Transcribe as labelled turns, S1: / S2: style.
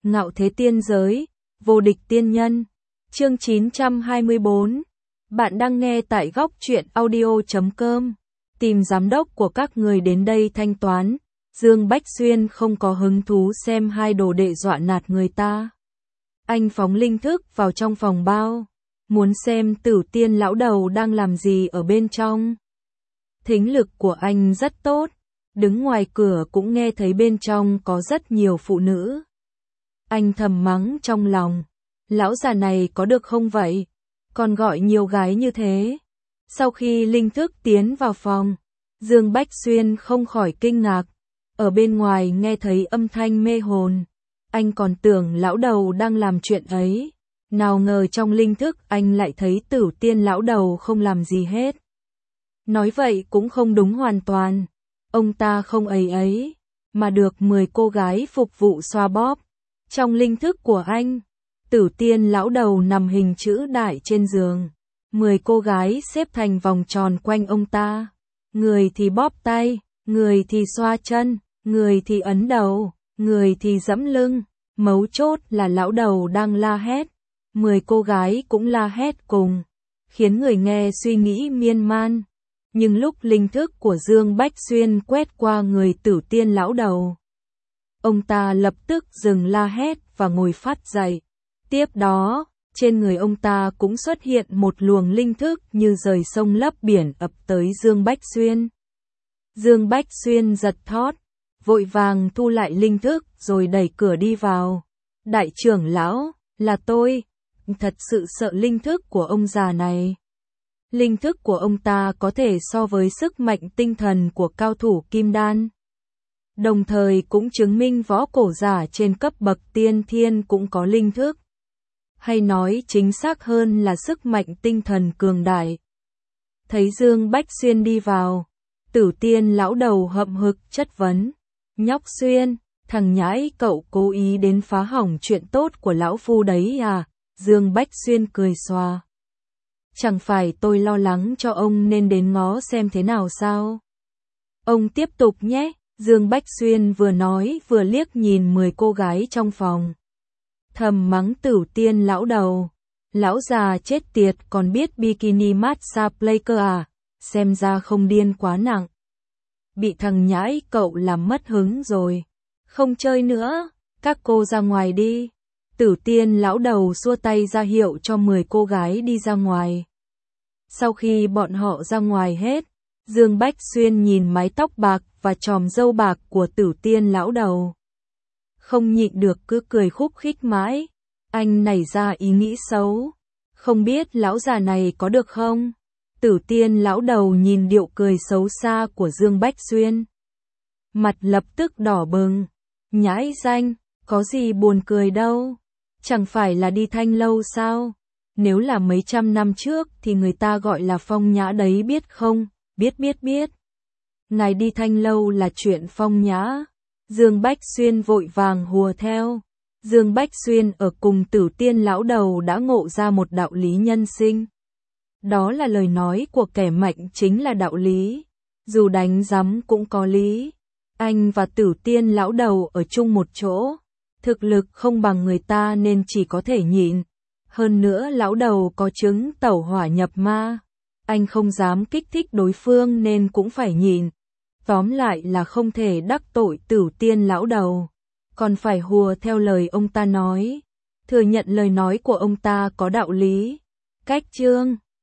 S1: Ngạo thế tiên giới, vô địch tiên nhân. Chương 924. Bạn đang nghe tại góc truyện audio.com. Tìm giám đốc của các người đến đây thanh toán. Dương Bách Xuyên không có hứng thú xem hai đồ đệ dọa nạt người ta. Anh phóng linh thức vào trong phòng bao, muốn xem Tử Tiên lão đầu đang làm gì ở bên trong. Thính lực của anh rất tốt, đứng ngoài cửa cũng nghe thấy bên trong có rất nhiều phụ nữ. Anh thầm mắng trong lòng, lão già này có được không vậy, còn gọi nhiều gái như thế. Sau khi linh thức tiến vào phòng, Dương Bách Xuyên không khỏi kinh ngạc, ở bên ngoài nghe thấy âm thanh mê hồn. Anh còn tưởng lão đầu đang làm chuyện ấy, nào ngờ trong linh thức anh lại thấy Tử Tiên lão đầu không làm gì hết. Nói vậy cũng không đúng hoàn toàn, ông ta không ấy, mà được 10 cô gái phục vụ xoa bóp. Trong linh thức của anh, Tử Tiên lão đầu nằm hình chữ đại trên giường, 10 cô gái xếp thành vòng tròn quanh ông ta, người thì bóp tay, người thì xoa chân, người thì ấn đầu, người thì giẫm lưng, mấu chốt là lão đầu đang la hét, 10 cô gái cũng la hét cùng, khiến người nghe suy nghĩ miên man. Nhưng lúc linh thức của Dương Bách Xuyên quét qua người Tử Tiên lão đầu, ông ta lập tức dừng la hét và ngồi phát dậy. Tiếp đó, trên người ông ta cũng xuất hiện một luồng linh thức như rời sông lấp biển ập tới Dương Bách Xuyên. Dương Bách Xuyên giật thót, vội vàng thu lại linh thức rồi đẩy cửa đi vào. Đại trưởng lão, là tôi, thật sự sợ linh thức của ông già này. Linh thức của ông ta có thể so với sức mạnh tinh thần của cao thủ kim đan. Đồng thời cũng chứng minh võ cổ giả trên cấp bậc tiên thiên cũng có linh thức. Hay nói chính xác hơn là sức mạnh tinh thần cường đại. Thấy Dương Bách Xuyên đi vào, Tử Tiên lão đầu hậm hực chất vấn. Nhóc Xuyên, thằng nhãi cậu cố ý đến phá hỏng chuyện tốt của lão phu đấy à? Dương Bách Xuyên cười xòa. Chẳng phải tôi lo lắng cho ông nên đến ngó xem thế nào sao? Ông tiếp tục nhé. Dương Bách Xuyên vừa nói vừa liếc nhìn 10 cô gái trong phòng. Thầm mắng Tử Tiên lão đầu. Lão già chết tiệt còn biết bikini massage player à? Xem ra không điên quá nặng. Bị thằng nhãi cậu làm mất hứng rồi. Không chơi nữa, các cô ra ngoài đi. Tử Tiên lão đầu xua tay ra hiệu cho 10 cô gái đi ra ngoài. Sau khi bọn họ ra ngoài hết, Dương Bách Xuyên nhìn mái tóc bạc và chòm râu bạc của Tử Tiên lão đầu. Không nhịn được cứ cười khúc khích mãi. Anh nảy ra ý nghĩ xấu. Không biết lão già này có được không? Tử Tiên lão đầu nhìn điệu cười xấu xa của Dương Bách Xuyên. Mặt lập tức đỏ bừng. Nhãi danh, có gì buồn cười đâu. Chẳng phải là đi Thanh Lâu sao? Nếu là mấy trăm năm trước thì người ta gọi là phong nhã đấy biết không? Biết. Ngài đi Thanh Lâu là chuyện phong nhã. Dương Bách Xuyên vội vàng hùa theo. Dương Bách Xuyên ở cùng Tử Tiên lão đầu đã ngộ ra một đạo lý nhân sinh. Đó là lời nói của kẻ mạnh chính là đạo lý. Dù đánh rắm cũng có lý. Anh và Tử Tiên lão đầu ở chung một chỗ. Thực lực không bằng người ta nên chỉ có thể nhịn. Hơn nữa lão đầu có chứng tẩu hỏa nhập ma. Anh không dám kích thích đối phương nên cũng phải nhịn. Tóm lại là không thể đắc tội Tử Tiên lão đầu. Còn phải hùa theo lời ông ta nói. Thừa nhận lời nói của ông ta có đạo lý. Cách chương